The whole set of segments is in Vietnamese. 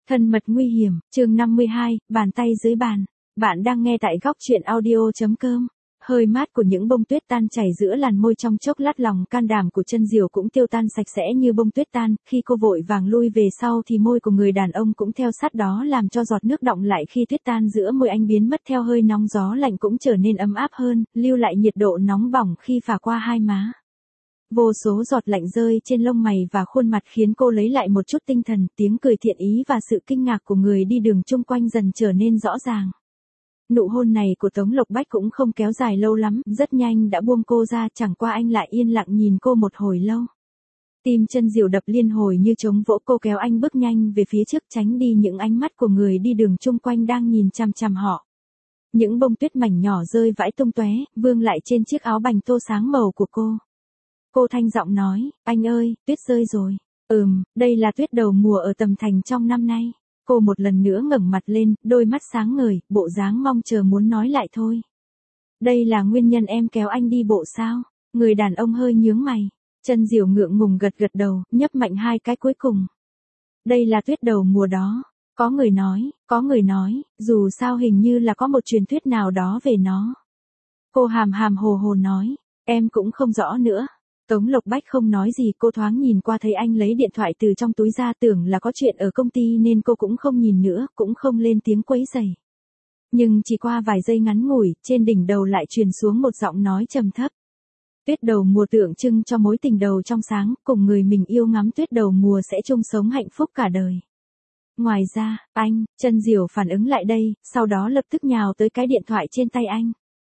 Thân mật nguy hiểm, chương 52, bàn tay dưới bàn. Bạn đang nghe tại góc truyện audio.com. Hơi mát của những bông tuyết tan chảy giữa làn môi trong chốc lát, lòng can đảm của Chân Diều cũng tiêu tan sạch sẽ như bông tuyết tan. Khi cô vội vàng lui về sau thì môi của người đàn ông cũng theo sát đó, làm cho giọt nước đọng lại khi tuyết tan giữa môi anh biến mất theo hơi nóng, gió lạnh cũng trở nên ấm áp hơn, lưu lại nhiệt độ nóng bỏng khi phả qua hai má. Vô số giọt lạnh rơi trên lông mày và khuôn mặt khiến cô lấy lại một chút tinh thần, tiếng cười thiện ý và sự kinh ngạc của người đi đường chung quanh dần trở nên rõ ràng. Nụ hôn này của Tống Lộc Bách cũng không kéo dài lâu lắm, rất nhanh đã buông cô ra, chẳng qua anh lại yên lặng nhìn cô một hồi lâu. Tim Chân Diều đập liên hồi như trống vỗ, cô kéo anh bước nhanh về phía trước, tránh đi những ánh mắt của người đi đường chung quanh đang nhìn chằm chằm họ. Những bông tuyết mảnh nhỏ rơi vãi tung tóe, vương lại trên chiếc áo bành tô sáng màu của cô. Cô thanh giọng nói, anh ơi, tuyết rơi rồi. Đây là tuyết đầu mùa ở Tầm Thành trong năm nay. Cô một lần nữa ngẩng mặt lên, đôi mắt sáng ngời, bộ dáng mong chờ muốn nói lại thôi. Đây là nguyên nhân em kéo anh đi bộ sao? Người đàn ông hơi nhướng mày. Chân Diều ngượng ngùng gật gật đầu, nhấp mạnh hai cái cuối cùng. Đây là tuyết đầu mùa đó. Có người nói, dù sao hình như là có một truyền thuyết nào đó về nó. Cô hàm hàm hồ hồ nói, em cũng không rõ nữa. Tống Lộc Bách không nói gì, cô thoáng nhìn qua thấy anh lấy điện thoại từ trong túi ra, tưởng là có chuyện ở công ty nên cô cũng không nhìn nữa, cũng không lên tiếng quấy rầy. Nhưng chỉ qua vài giây ngắn ngủi, trên đỉnh đầu lại truyền xuống một giọng nói trầm thấp. Tuyết đầu mùa tượng trưng cho mối tình đầu trong sáng, cùng người mình yêu ngắm tuyết đầu mùa sẽ chung sống hạnh phúc cả đời. Ngoài ra, Chân Diều phản ứng lại đây, sau đó lập tức nhào tới cái điện thoại trên tay anh.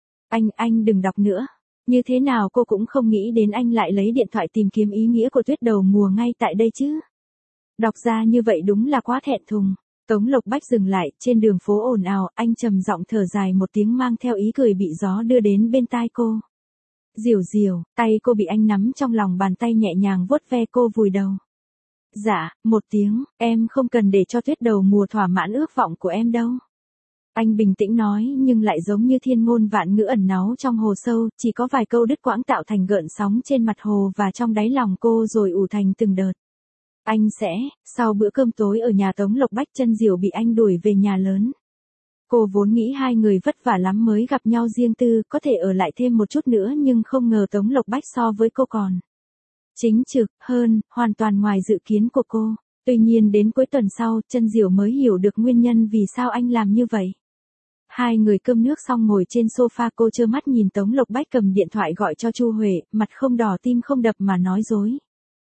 Anh đừng đọc nữa. Như thế nào cô cũng không nghĩ đến anh lại lấy điện thoại tìm kiếm ý nghĩa của tuyết đầu mùa ngay tại đây chứ. Đọc ra như vậy đúng là quá thẹn thùng. Tống Lộc Bách dừng lại, trên đường phố ồn ào, anh trầm giọng thở dài một tiếng mang theo ý cười bị gió đưa đến bên tai cô. Diều, tay cô bị anh nắm trong lòng bàn tay, nhẹ nhàng vuốt ve cô vùi đầu. Dạ, một tiếng, em không cần để cho tuyết đầu mùa thỏa mãn ước vọng của em đâu. Anh bình tĩnh nói, nhưng lại giống như thiên ngôn vạn ngữ ẩn náu trong hồ sâu, chỉ có vài câu đứt quãng tạo thành gợn sóng trên mặt hồ và trong đáy lòng cô rồi ù thành từng đợt. Sau bữa cơm tối ở nhà Tống Lộc Bách, Chân Diều bị anh đuổi về nhà lớn. Cô vốn nghĩ hai người vất vả lắm mới gặp nhau riêng tư, có thể ở lại thêm một chút nữa, nhưng không ngờ Tống Lộc Bách so với cô còn chính trực hơn, hoàn toàn ngoài dự kiến của cô. Tuy nhiên đến cuối tuần sau, Chân Diều mới hiểu được nguyên nhân vì sao anh làm như vậy. Hai người cơm nước xong ngồi trên sofa, cô trơ mắt nhìn Tống Lộc Bách cầm điện thoại gọi cho Chu Huệ, mặt không đỏ tim không đập mà nói dối.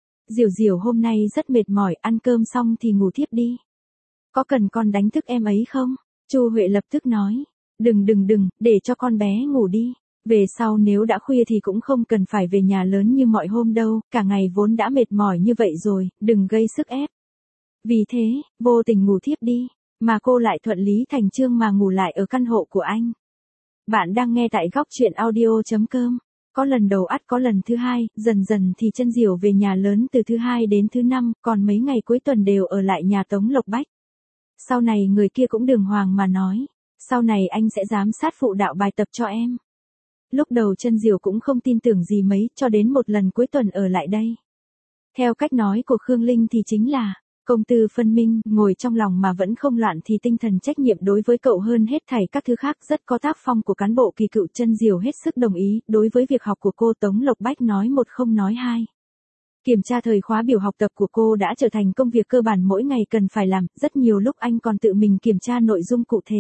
Diều hôm nay rất mệt mỏi, ăn cơm xong thì ngủ thiếp đi. Có cần con đánh thức em ấy không? Chu Huệ lập tức nói. Đừng, để cho con bé ngủ đi. Về sau nếu đã khuya thì cũng không cần phải về nhà lớn như mọi hôm đâu, cả ngày vốn đã mệt mỏi như vậy rồi, đừng gây sức ép. Vì thế, vô tình ngủ thiếp đi. Mà cô lại thuận lý thành chương mà ngủ lại ở căn hộ của anh. Bạn đang nghe tại góc truyện audio.com. Có lần đầu ắt có lần thứ hai, dần dần thì Chân Diều về nhà lớn từ thứ hai đến thứ năm, còn mấy ngày cuối tuần đều ở lại nhà Tống Lộc Bách. Sau này người kia cũng đường hoàng mà nói, sau này anh sẽ giám sát phụ đạo bài tập cho em. Lúc đầu Chân Diều cũng không tin tưởng gì mấy, cho đến một lần cuối tuần ở lại đây. Theo cách nói của Khương Linh thì chính là công tư phân minh, ngồi trong lòng mà vẫn không loạn thì tinh thần trách nhiệm đối với cậu hơn hết thảy các thứ khác, rất có tác phong của cán bộ kỳ cựu. Chân Diều hết sức đồng ý, đối với việc học của cô Tống Lộc Bách nói một không nói hai. Kiểm tra thời khóa biểu học tập của cô đã trở thành công việc cơ bản mỗi ngày cần phải làm, rất nhiều lúc anh còn tự mình kiểm tra nội dung cụ thể.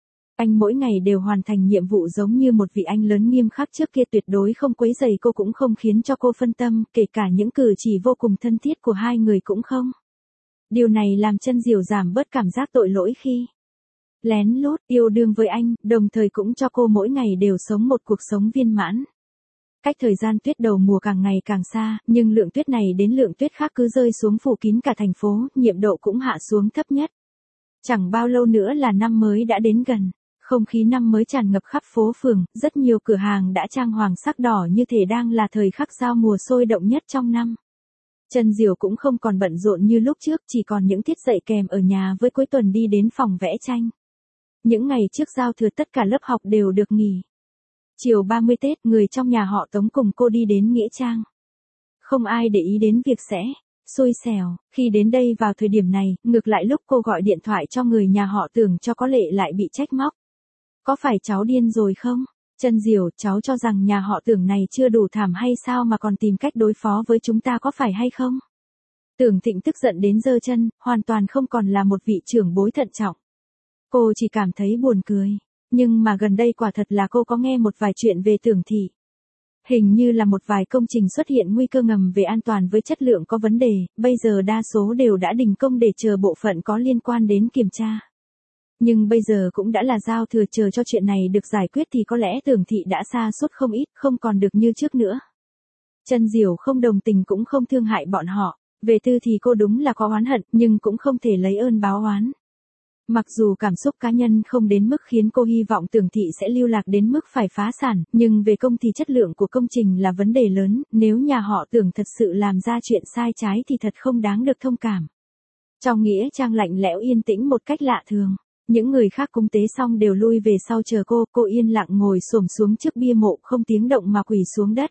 Anh mỗi ngày đều hoàn thành nhiệm vụ giống như một vị anh lớn nghiêm khắc trước kia, tuyệt đối không quấy rầy cô, cũng không khiến cho cô phân tâm, kể cả những cử chỉ vô cùng thân thiết của hai người cũng không. Điều này làm Chân Diều giảm bớt cảm giác tội lỗi khi lén lút yêu đương với anh, đồng thời cũng cho cô mỗi ngày đều sống một cuộc sống viên mãn. Cách thời gian tuyết đầu mùa càng ngày càng xa, nhưng lượng tuyết này đến lượng tuyết khác cứ rơi xuống phủ kín cả thành phố, nhiệt độ cũng hạ xuống thấp nhất. Chẳng bao lâu nữa là năm mới đã đến gần. Không khí năm mới tràn ngập khắp phố phường, rất nhiều cửa hàng đã trang hoàng sắc đỏ như thể đang là thời khắc giao mùa sôi động nhất trong năm. Chân Diều cũng không còn bận rộn như lúc trước, chỉ còn những tiết dạy kèm ở nhà với cuối tuần đi đến phòng vẽ tranh. Những ngày trước giao thừa tất cả lớp học đều được nghỉ. Chiều 30 Tết, người trong nhà họ Tống cùng cô đi đến Nghĩa Trang. Không ai để ý đến việc sẽ Xui xẻo, khi đến đây vào thời điểm này, ngược lại lúc cô gọi điện thoại cho người nhà họ Tưởng cho có lệ lại bị trách móc. Có phải cháu điên rồi không? Chân Diều, cháu cho rằng nhà họ Tưởng này chưa đủ thảm hay sao mà còn tìm cách đối phó với chúng ta có phải hay không? Tưởng Thịnh tức giận đến giơ chân, hoàn toàn không còn là một vị trưởng bối thận trọng. Cô chỉ cảm thấy buồn cười. Nhưng mà gần đây quả thật là cô có nghe một vài chuyện về Tưởng thị. Hình như là một vài công trình xuất hiện nguy cơ ngầm về an toàn với chất lượng có vấn đề, bây giờ đa số đều đã đình công để chờ bộ phận có liên quan đến kiểm tra. Nhưng bây giờ cũng đã là giao thừa, chờ cho chuyện này được giải quyết thì có lẽ Tưởng thị đã sa sút không ít, không còn được như trước nữa. Chân Diều không đồng tình cũng không thương hại bọn họ, về tư thì cô đúng là có oán hận, nhưng cũng không thể lấy ơn báo oán. Mặc dù cảm xúc cá nhân không đến mức khiến cô hy vọng Tưởng thị sẽ lưu lạc đến mức phải phá sản, nhưng về công thì chất lượng của công trình là vấn đề lớn, nếu nhà họ Tưởng thật sự làm ra chuyện sai trái thì thật không đáng được thông cảm. Trong nghĩa trang lạnh lẽo yên tĩnh một cách lạ thường, những người khác cúng tế xong đều lui về sau chờ cô yên lặng ngồi xổm xuống trước bia mộ không tiếng động mà quỳ xuống đất.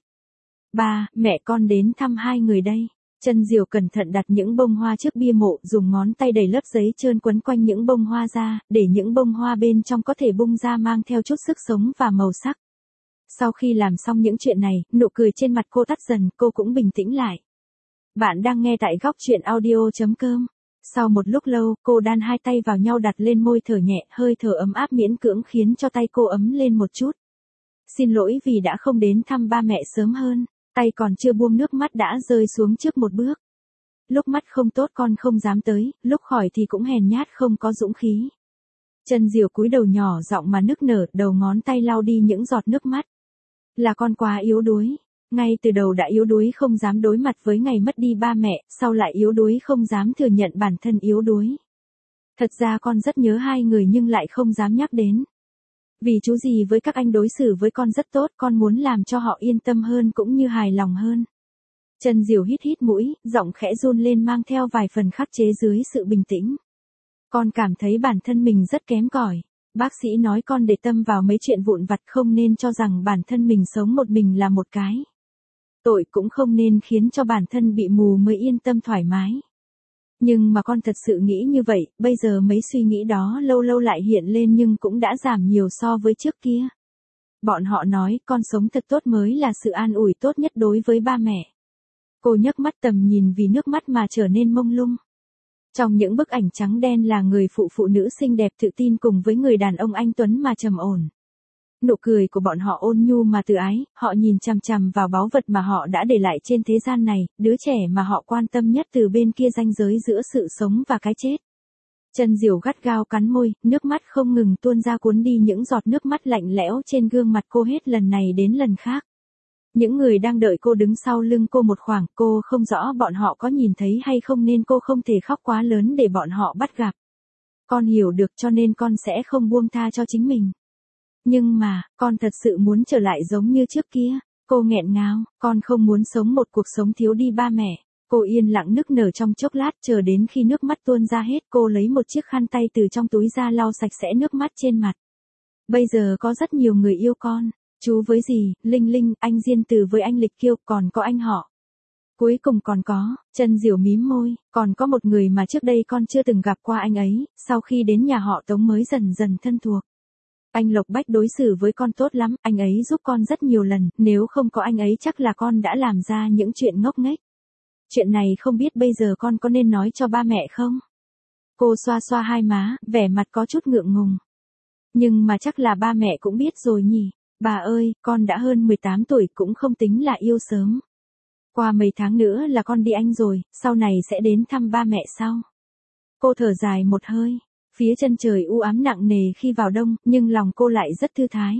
Ba, mẹ con đến thăm hai người đây. Chân Diều cẩn thận đặt những bông hoa trước bia mộ, dùng ngón tay đẩy lớp giấy trơn quấn quanh những bông hoa ra, để những bông hoa bên trong có thể bung ra mang theo chút sức sống và màu sắc. Sau khi làm xong những chuyện này, nụ cười trên mặt cô tắt dần, cô cũng bình tĩnh lại. Bạn đang nghe tại góc truyện audio.com. Sau một lúc lâu, cô đan hai tay vào nhau đặt lên môi thở nhẹ, hơi thở ấm áp miễn cưỡng khiến cho tay cô ấm lên một chút. Xin lỗi vì đã không đến thăm ba mẹ sớm hơn. Tay còn chưa buông nước mắt đã rơi xuống trước một bước. Lúc mắt không tốt con không dám tới, lúc khỏi thì cũng hèn nhát không có dũng khí. Chân Diều cúi đầu nhỏ giọng mà nức nở, đầu ngón tay lau đi những giọt nước mắt. Là con quá yếu đuối. Ngay từ đầu đã yếu đuối không dám đối mặt với ngày mất đi ba mẹ, sau lại yếu đuối không dám thừa nhận bản thân yếu đuối. Thật ra con rất nhớ hai người nhưng lại không dám nhắc đến. Vì chú gì với các anh đối xử với con rất tốt, con muốn làm cho họ yên tâm hơn cũng như hài lòng hơn. Chân Diều hít hít mũi, giọng khẽ run lên mang theo vài phần khắc chế dưới sự bình tĩnh. Con cảm thấy bản thân mình rất kém cỏi. Bác sĩ nói con để tâm vào mấy chuyện vụn vặt, không nên cho rằng bản thân mình sống một mình là một cái tội, cũng không nên khiến cho bản thân bị mù mới yên tâm thoải mái. Nhưng mà con thật sự nghĩ như vậy, bây giờ mấy suy nghĩ đó lâu lâu lại hiện lên nhưng cũng đã giảm nhiều so với trước kia. Bọn họ nói con sống thật tốt mới là sự an ủi tốt nhất đối với ba mẹ. Cô nhấc mắt, tầm nhìn vì nước mắt mà trở nên mông lung. Trong những bức ảnh trắng đen là người phụ nữ xinh đẹp tự tin cùng với người đàn ông anh tuấn mà trầm ổn. Nụ cười của bọn họ ôn nhu mà từ ái, họ nhìn chằm chằm vào báu vật mà họ đã để lại trên thế gian này, đứa trẻ mà họ quan tâm nhất từ bên kia ranh giới giữa sự sống và cái chết. Chân Diều gắt gao cắn môi, nước mắt không ngừng tuôn ra cuốn đi những giọt nước mắt lạnh lẽo trên gương mặt cô hết lần này đến lần khác. Những người đang đợi cô đứng sau lưng cô một khoảng, cô không rõ bọn họ có nhìn thấy hay không nên cô không thể khóc quá lớn để bọn họ bắt gặp. Con hiểu được cho nên con sẽ không buông tha cho chính mình. Nhưng mà, con thật sự muốn trở lại giống như trước kia. Cô nghẹn ngào, con không muốn sống một cuộc sống thiếu đi ba mẹ. Cô yên lặng nức nở trong chốc lát, chờ đến khi nước mắt tuôn ra hết, cô lấy một chiếc khăn tay từ trong túi ra lau sạch sẽ nước mắt trên mặt. Bây giờ có rất nhiều người yêu con. Chú với dì, Linh Linh, anh Diên Từ với anh Lịch Kiêu, còn có anh họ. Cuối cùng còn có, Chân Diều mím môi, còn có một người mà trước đây con chưa từng gặp qua anh ấy, sau khi đến nhà họ Tống mới dần dần thân thuộc. Anh Lộc Bách đối xử với con tốt lắm, anh ấy giúp con rất nhiều lần, nếu không có anh ấy chắc là con đã làm ra những chuyện ngốc nghếch. Chuyện này không biết bây giờ con có nên nói cho ba mẹ không? Cô xoa xoa hai má, vẻ mặt có chút ngượng ngùng. Nhưng mà chắc là ba mẹ cũng biết rồi nhỉ. Bà ơi, con đã hơn 18 tuổi cũng không tính là yêu sớm. Qua mấy tháng nữa là con đi Anh rồi, sau này sẽ đến thăm ba mẹ sau. Cô thở dài một hơi. Phía chân trời u ám nặng nề khi vào đông, nhưng lòng cô lại rất thư thái.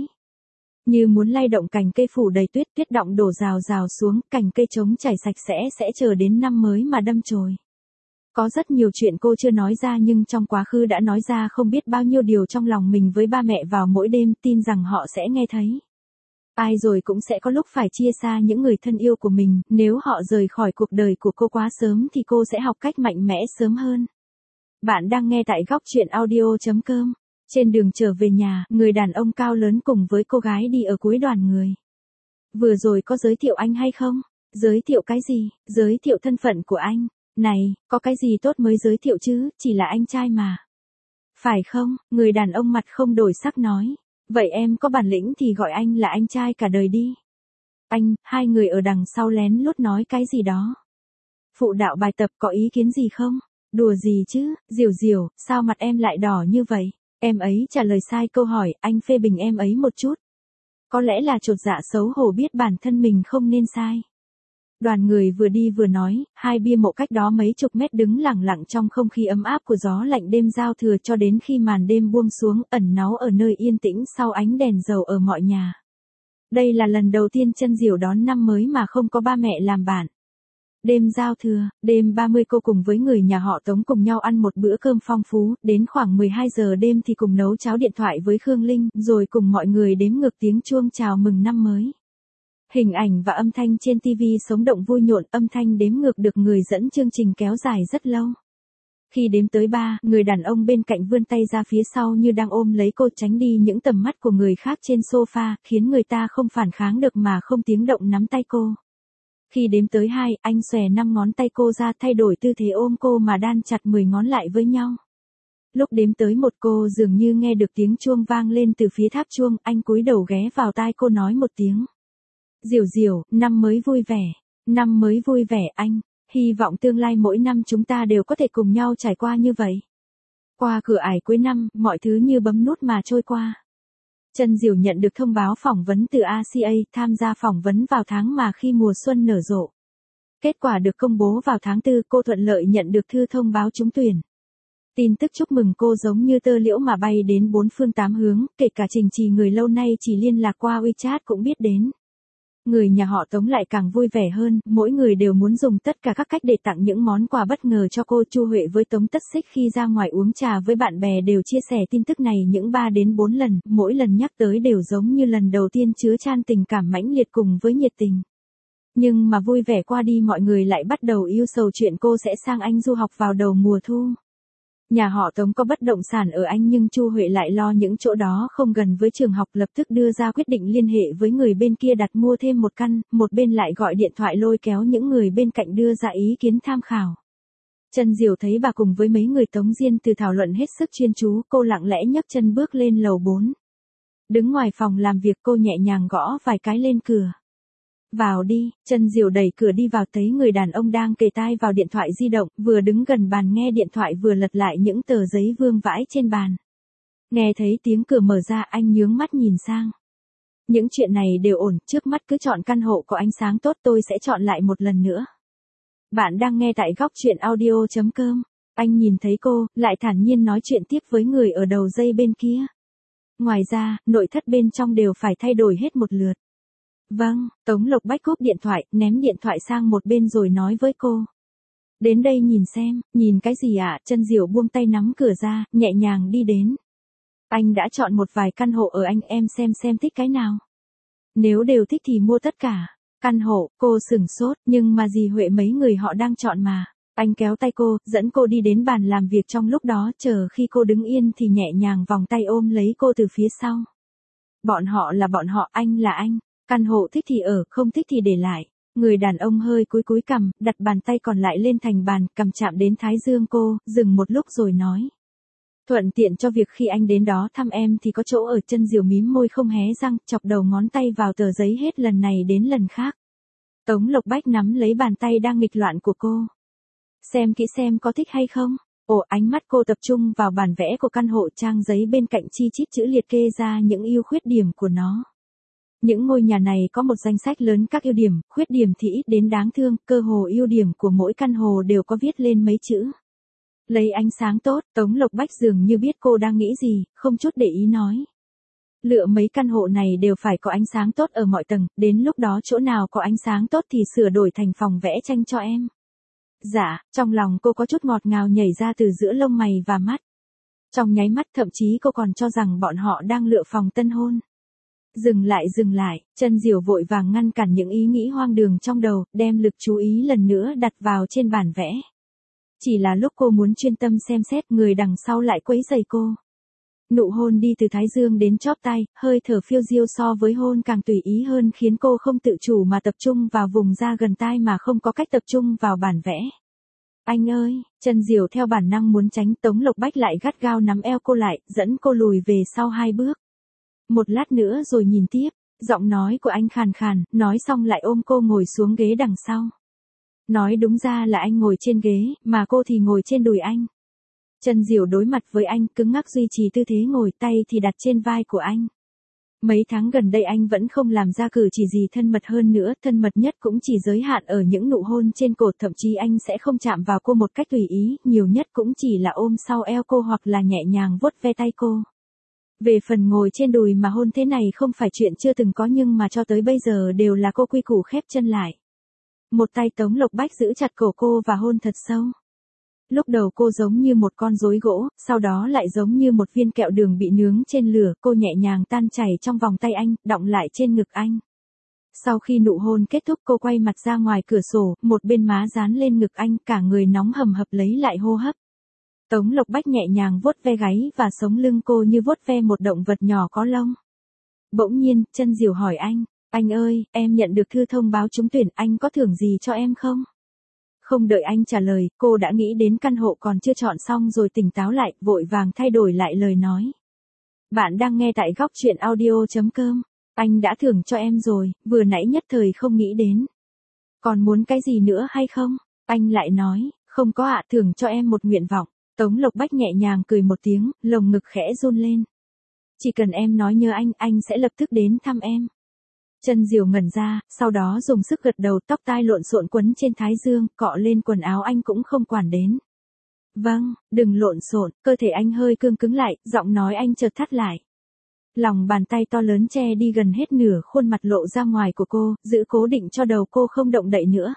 Như muốn lay động cành cây phủ đầy tuyết, tuyết động đổ rào rào xuống, cành cây trống chảy sạch sẽ chờ đến năm mới mà đâm chồi. Có rất nhiều chuyện cô chưa nói ra nhưng trong quá khứ đã nói ra không biết bao nhiêu điều trong lòng mình với ba mẹ vào mỗi đêm, tin rằng họ sẽ nghe thấy. Ai rồi cũng sẽ có lúc phải chia xa những người thân yêu của mình, nếu họ rời khỏi cuộc đời của cô quá sớm thì cô sẽ học cách mạnh mẽ sớm hơn. Bạn đang nghe tại góc truyện audio.com. Trên đường trở về nhà, người đàn ông cao lớn cùng với cô gái đi ở cuối đoàn người. Vừa rồi có giới thiệu anh hay không? Giới thiệu cái gì? Giới thiệu thân phận của anh. Này, có cái gì tốt mới giới thiệu chứ, chỉ là anh trai mà. Phải không, người đàn ông mặt không đổi sắc nói. Vậy em có bản lĩnh thì gọi anh là anh trai cả đời đi. Anh, hai người ở đằng sau lén lút nói cái gì đó. Phụ đạo bài tập có ý kiến gì không? Đùa gì chứ, Diều Diều, sao mặt em lại đỏ như vậy? Em ấy trả lời sai câu hỏi, anh phê bình em ấy một chút. Có lẽ là chột dạ xấu hổ biết bản thân mình không nên sai. Đoàn người vừa đi vừa nói, hai bia mộ cách đó mấy chục mét đứng lặng lặng trong không khí ấm áp của gió lạnh đêm giao thừa cho đến khi màn đêm buông xuống ẩn náu ở nơi yên tĩnh sau ánh đèn dầu ở mọi nhà. Đây là lần đầu tiên Chân Diều đón năm mới mà không có ba mẹ làm bạn. Đêm giao thừa, đêm 30 cô cùng với người nhà họ Tống cùng nhau ăn một bữa cơm phong phú, đến khoảng 12 giờ đêm thì cùng nấu cháo điện thoại với Khương Linh, rồi cùng mọi người đếm ngược tiếng chuông chào mừng năm mới. Hình ảnh và âm thanh trên TV sống động vui nhộn, âm thanh đếm ngược được người dẫn chương trình kéo dài rất lâu. Khi đếm tới 3, người đàn ông bên cạnh vươn tay ra phía sau như đang ôm lấy cô tránh đi những tầm mắt của người khác trên sofa, khiến người ta không phản kháng được mà không tiếng động nắm tay cô. Khi đếm tới 2, anh xòe 5 ngón tay cô ra thay đổi tư thế ôm cô mà đan chặt 10 ngón lại với nhau. Lúc đếm tới 1 cô dường như nghe được tiếng chuông vang lên từ phía tháp chuông, anh cúi đầu ghé vào tai cô nói một tiếng. Diều Diều, năm mới vui vẻ. Năm mới vui vẻ anh. Hy vọng tương lai mỗi năm chúng ta đều có thể cùng nhau trải qua như vậy. Qua cửa ải cuối năm, mọi thứ như bấm nút mà trôi qua. Chân Diều nhận được thông báo phỏng vấn từ ACA, tham gia phỏng vấn vào tháng mà khi mùa xuân nở rộ. Kết quả được công bố vào tháng 4, cô thuận lợi nhận được thư thông báo trúng tuyển. Tin tức chúc mừng cô giống như tơ liễu mà bay đến 4 phương 8 hướng, kể cả Trình Trì người lâu nay chỉ liên lạc qua WeChat cũng biết đến. Người nhà họ Tống lại càng vui vẻ hơn, mỗi người đều muốn dùng tất cả các cách để tặng những món quà bất ngờ cho cô. Chu Huệ với Tống Tất Xích khi ra ngoài uống trà với bạn bè đều chia sẻ tin tức này những 3 đến 4 lần, mỗi lần nhắc tới đều giống như lần đầu tiên chứa chan tình cảm mãnh liệt cùng với nhiệt tình. Nhưng mà vui vẻ qua đi mọi người lại bắt đầu ưu sầu chuyện cô sẽ sang Anh du học vào đầu mùa thu. Nhà họ Tống có bất động sản ở Anh nhưng Chu Huệ lại lo những chỗ đó không gần với trường học, lập tức đưa ra quyết định liên hệ với người bên kia đặt mua thêm một căn, một bên lại gọi điện thoại lôi kéo những người bên cạnh đưa ra ý kiến tham khảo. Chân Diều thấy bà cùng với mấy người Tống Diên từ thảo luận hết sức chuyên chú, cô lặng lẽ nhấc chân bước lên lầu 4. Đứng ngoài phòng làm việc cô nhẹ nhàng gõ vài cái lên cửa. Vào đi, Chân Diều đẩy cửa đi vào thấy người đàn ông đang kề tai vào điện thoại di động, vừa đứng gần bàn nghe điện thoại vừa lật lại những tờ giấy vương vãi trên bàn. Nghe thấy tiếng cửa mở ra anh nhướng mắt nhìn sang. Những chuyện này đều ổn, trước mắt cứ chọn căn hộ có ánh sáng tốt, tôi sẽ chọn lại một lần nữa. Bạn đang nghe tại góc truyện audio.com. Anh nhìn thấy cô, lại thản nhiên nói chuyện tiếp với người ở đầu dây bên kia. Ngoài ra, nội thất bên trong đều phải thay đổi hết một lượt. Vâng, Tống Lộc Bách cúp điện thoại, ném điện thoại sang một bên rồi nói với cô. Đến đây nhìn xem, nhìn cái gì ạ? Chân Diều buông tay nắm cửa ra, nhẹ nhàng đi đến. Anh đã chọn một vài căn hộ ở Anh, em xem thích cái nào. Nếu đều thích thì mua tất cả. Căn hộ, cô sửng sốt, nhưng mà dì Huệ mấy người họ đang chọn mà. Anh kéo tay cô, dẫn cô đi đến bàn làm việc, trong lúc đó chờ khi cô đứng yên thì nhẹ nhàng vòng tay ôm lấy cô từ phía sau. Bọn họ là bọn họ, anh là anh. Căn hộ thích thì ở, không thích thì để lại. Người đàn ông hơi cúi cằm, đặt bàn tay còn lại lên thành bàn, cầm chạm đến thái dương cô, dừng một lúc rồi nói. Thuận tiện cho việc khi anh đến đó thăm em thì có chỗ ở. Chân Diều mím môi không hé răng, chọc đầu ngón tay vào tờ giấy hết lần này đến lần khác. Tống Lộc Bách nắm lấy bàn tay đang nghịch loạn của cô. Xem kỹ xem có thích hay không. Ồ, ánh mắt cô tập trung vào bản vẽ của căn hộ, trang giấy bên cạnh chi chít chữ liệt kê ra những ưu khuyết điểm của nó. Những ngôi nhà này có một danh sách lớn các ưu điểm, khuyết điểm thì ít đến đáng thương, cơ hồ ưu điểm của mỗi căn hộ đều có viết lên mấy chữ. Lấy ánh sáng tốt, Tống Lộc Bách dường như biết cô đang nghĩ gì, không chút để ý nói. Lựa mấy căn hộ này đều phải có ánh sáng tốt ở mọi tầng, đến lúc đó chỗ nào có ánh sáng tốt thì sửa đổi thành phòng vẽ tranh cho em. Dạ, trong lòng cô có chút ngọt ngào nhảy ra từ giữa lông mày và mắt. Trong nháy mắt thậm chí cô còn cho rằng bọn họ đang lựa phòng tân hôn. Dừng lại, Chân Diều vội vàng ngăn cản những ý nghĩ hoang đường trong đầu, đem lực chú ý lần nữa đặt vào trên bản vẽ. Chỉ là lúc cô muốn chuyên tâm xem xét, người đằng sau lại quấy rầy cô. Nụ hôn đi từ thái dương đến chóp tai, hơi thở phiêu diêu so với hôn càng tùy ý hơn khiến cô không tự chủ mà tập trung vào vùng da gần tai mà không có cách tập trung vào bản vẽ. Anh ơi, chân Diều theo bản năng muốn tránh, Tống Lộc Bách lại gắt gao nắm eo cô lại, dẫn cô lùi về sau 2 bước. Một lát nữa rồi nhìn tiếp, giọng nói của anh khàn khàn, nói xong lại ôm cô ngồi xuống ghế đằng sau. Nói đúng ra là anh ngồi trên ghế, mà cô thì ngồi trên đùi anh. Chân Diều đối mặt với anh, cứng ngắc duy trì tư thế ngồi, tay thì đặt trên vai của anh. Mấy tháng gần đây anh vẫn không làm ra cử chỉ gì thân mật hơn nữa, thân mật nhất cũng chỉ giới hạn ở những nụ hôn trên cổ, thậm chí anh sẽ không chạm vào cô một cách tùy ý, nhiều nhất cũng chỉ là ôm sau eo cô hoặc là nhẹ nhàng vuốt ve tay cô. Về phần ngồi trên đùi mà hôn thế này không phải chuyện chưa từng có, nhưng mà cho tới bây giờ đều là cô quy củ khép chân lại. Một tay Tống Lộc Bách giữ chặt cổ cô và hôn thật sâu. Lúc đầu cô giống như một con rối gỗ, sau đó lại giống như một viên kẹo đường bị nướng trên lửa, cô nhẹ nhàng tan chảy trong vòng tay anh, đọng lại trên ngực anh. Sau khi nụ hôn kết thúc, cô quay mặt ra ngoài cửa sổ, một bên má dán lên ngực anh, cả người nóng hầm hập lấy lại hô hấp. Tống Lộc Bách nhẹ nhàng vuốt ve gáy và sống lưng cô như vuốt ve một động vật nhỏ có lông. Bỗng nhiên, Chân Diều hỏi anh ơi, em nhận được thư thông báo trúng tuyển, anh có thưởng gì cho em không? Không đợi anh trả lời, cô đã nghĩ đến căn hộ còn chưa chọn xong rồi tỉnh táo lại, vội vàng thay đổi lại lời nói. Bạn đang nghe tại góc truyện audio.com. Anh đã thưởng cho em rồi, vừa nãy nhất thời không nghĩ đến. Còn muốn cái gì nữa hay không? Anh lại nói, không có ạ, thưởng cho em một nguyện vọng. Tống Lộc Bách nhẹ nhàng cười một tiếng, lồng ngực khẽ run lên. Chỉ cần em nói nhớ anh sẽ lập tức đến thăm em. Chân Diều ngẩn ra, sau đó dùng sức gật đầu, tóc tai lộn xộn quấn trên thái dương, cọ lên quần áo anh cũng không quản đến. Vâng, đừng lộn xộn, cơ thể anh hơi cương cứng lại, giọng nói anh chợt thắt lại. Lòng bàn tay to lớn che đi gần hết nửa khuôn mặt lộ ra ngoài của cô, giữ cố định cho đầu cô không động đậy nữa.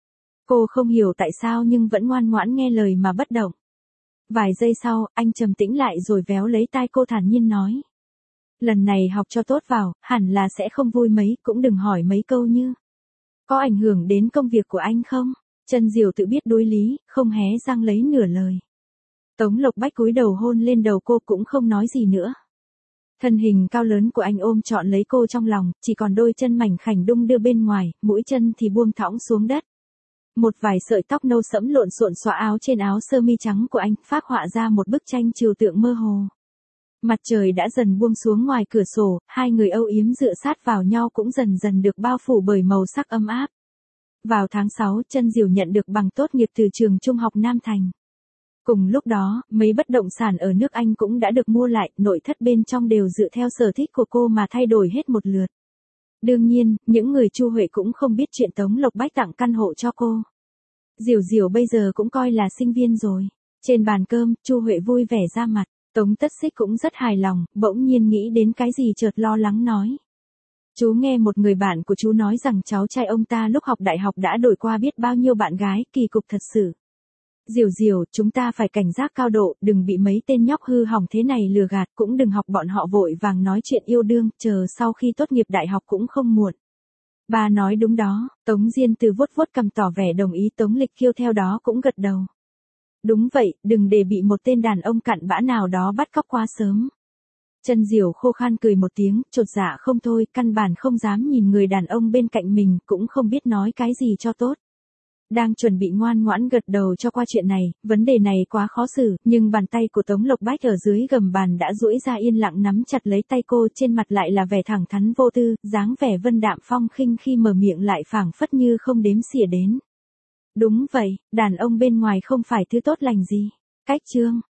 Cô không hiểu tại sao nhưng vẫn ngoan ngoãn nghe lời mà bất động. Vài giây sau, anh trầm tĩnh lại rồi véo lấy tai cô thản nhiên nói. Lần này học cho tốt vào, hẳn là sẽ không vui mấy, cũng đừng hỏi mấy câu như. Có ảnh hưởng đến công việc của anh không? Chân Diều tự biết đối lý, không hé răng lấy nửa lời. Tống Lộc Bách cúi đầu hôn lên đầu cô cũng không nói gì nữa. Thân hình cao lớn của anh ôm trọn lấy cô trong lòng, chỉ còn đôi chân mảnh khảnh đung đưa bên ngoài, mũi chân thì buông thõng xuống đất. Một vài sợi tóc nâu sẫm lộn xộn xõa áo trên áo sơ mi trắng của anh, phác họa ra một bức tranh trừu tượng mơ hồ. Mặt trời đã dần buông xuống ngoài cửa sổ, hai người âu yếm dựa sát vào nhau cũng dần dần được bao phủ bởi màu sắc ấm áp. Vào tháng 6, Chân Diều nhận được bằng tốt nghiệp từ trường Trung học Nam Thành. Cùng lúc đó, mấy bất động sản ở nước Anh cũng đã được mua lại, nội thất bên trong đều dựa theo sở thích của cô mà thay đổi hết một lượt. Đương nhiên, những người Chu Huệ cũng không biết chuyện Tống Lộc Bách tặng căn hộ cho cô. Diều Diều bây giờ cũng coi là sinh viên rồi. Trên bàn cơm, Chu Huệ vui vẻ ra mặt. Tống Tất Xích cũng rất hài lòng, bỗng nhiên nghĩ đến cái gì chợt lo lắng nói. Chú nghe một người bạn của chú nói rằng cháu trai ông ta lúc học đại học đã đổi qua biết bao nhiêu bạn gái, kỳ cục thật sự. Diều Diều, chúng ta phải cảnh giác cao độ, đừng bị mấy tên nhóc hư hỏng thế này lừa gạt, cũng đừng học bọn họ vội vàng nói chuyện yêu đương, chờ sau khi tốt nghiệp đại học cũng không muộn. Ba nói đúng đó, Tống Diên Từ vuốt vuốt cằm tỏ vẻ đồng ý, Tống Lịch Kiêu theo đó cũng gật đầu. Đúng vậy, đừng để bị một tên đàn ông cặn bã nào đó bắt cóc quá sớm. Chân Diều khô khan cười một tiếng, chột dạ không thôi, căn bản không dám nhìn người đàn ông bên cạnh mình, cũng không biết nói cái gì cho tốt. Đang chuẩn bị ngoan ngoãn gật đầu cho qua chuyện này, vấn đề này quá khó xử, nhưng bàn tay của Tống Lộc Bách ở dưới gầm bàn đã duỗi ra yên lặng nắm chặt lấy tay cô, trên mặt lại là vẻ thẳng thắn vô tư, dáng vẻ vân đạm phong khinh khi mở miệng lại phảng phất như không đếm xỉa đến. Đúng vậy, đàn ông bên ngoài không phải thứ tốt lành gì. Cách chương